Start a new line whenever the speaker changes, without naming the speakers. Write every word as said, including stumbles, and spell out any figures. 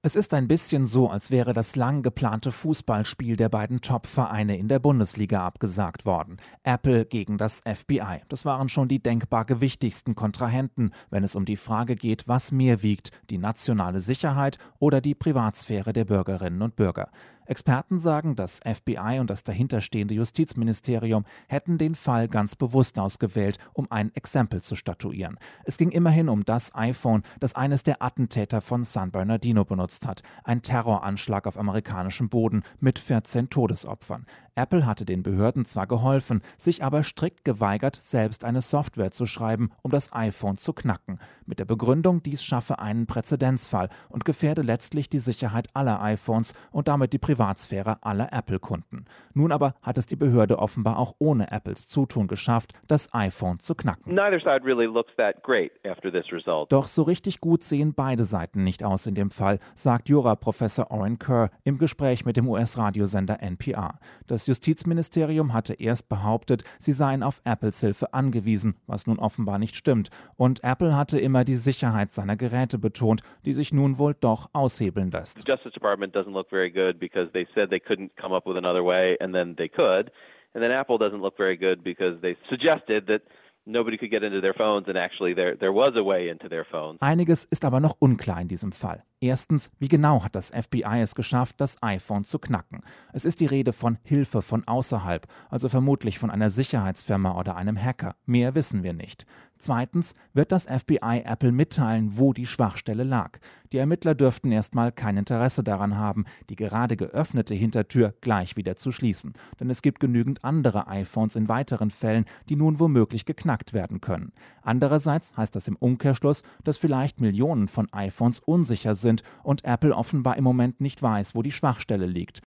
Es ist ein bisschen so, als wäre das lang geplante Fußballspiel der beiden Top-Vereine in der Bundesliga abgesagt worden. Apple gegen das F B I. Das waren schon die denkbar gewichtigsten Kontrahenten, wenn es um die Frage geht, was mehr wiegt, die nationale Sicherheit oder die Privatsphäre der Bürgerinnen und Bürger. Experten sagen, das F B I und das dahinterstehende Justizministerium hätten den Fall ganz bewusst ausgewählt, um ein Exempel zu statuieren. Es ging immerhin um das iPhone, das eines der Attentäter von San Bernardino benutzt hat. Ein Terroranschlag auf amerikanischem Boden mit vierzehn Todesopfern. Apple hatte den Behörden zwar geholfen, sich aber strikt geweigert, selbst eine Software zu schreiben, um das iPhone zu knacken. Mit der Begründung, dies schaffe einen Präzedenzfall und gefährde letztlich die Sicherheit aller iPhones und damit die Privatsphäre aller Apple-Kunden. Nun aber hat es die Behörde offenbar auch ohne Apples Zutun geschafft, das iPhone zu knacken.
Neither side really looks that great after this result.
Doch so richtig gut sehen beide Seiten nicht aus in dem Fall, sagt Juraprofessor Oren Kerr im Gespräch mit dem U S-Radiosender N P R. Das Justizministerium hatte erst behauptet, sie seien auf Apples Hilfe angewiesen, was nun offenbar nicht stimmt. Und Apple hatte immer die Sicherheit seiner Geräte betont, die sich nun wohl doch aushebeln lässt.
The Justice Department doesn't look very good because they said they couldn't come up with another way and then they could. And then Apple doesn't look very good because they suggested that nobody could get into their phones and actually there there was a way into their phones.
Einiges ist aber noch unklar in diesem Fall. Erstens, wie genau hat das F B I es geschafft, das iPhone zu knacken? Es ist die Rede von Hilfe von außerhalb, also vermutlich von einer Sicherheitsfirma oder einem Hacker. Mehr wissen wir nicht. Zweitens, wird das F B I Apple mitteilen, wo die Schwachstelle lag? Die Ermittler dürften erstmal kein Interesse daran haben, die gerade geöffnete Hintertür gleich wieder zu schließen. Denn es gibt genügend andere iPhones in weiteren Fällen, die nun womöglich geknackt werden können. Andererseits heißt das im Umkehrschluss, dass vielleicht Millionen von iPhones unsicher sind und Apple offenbar im Moment nicht weiß, wo die Schwachstelle liegt.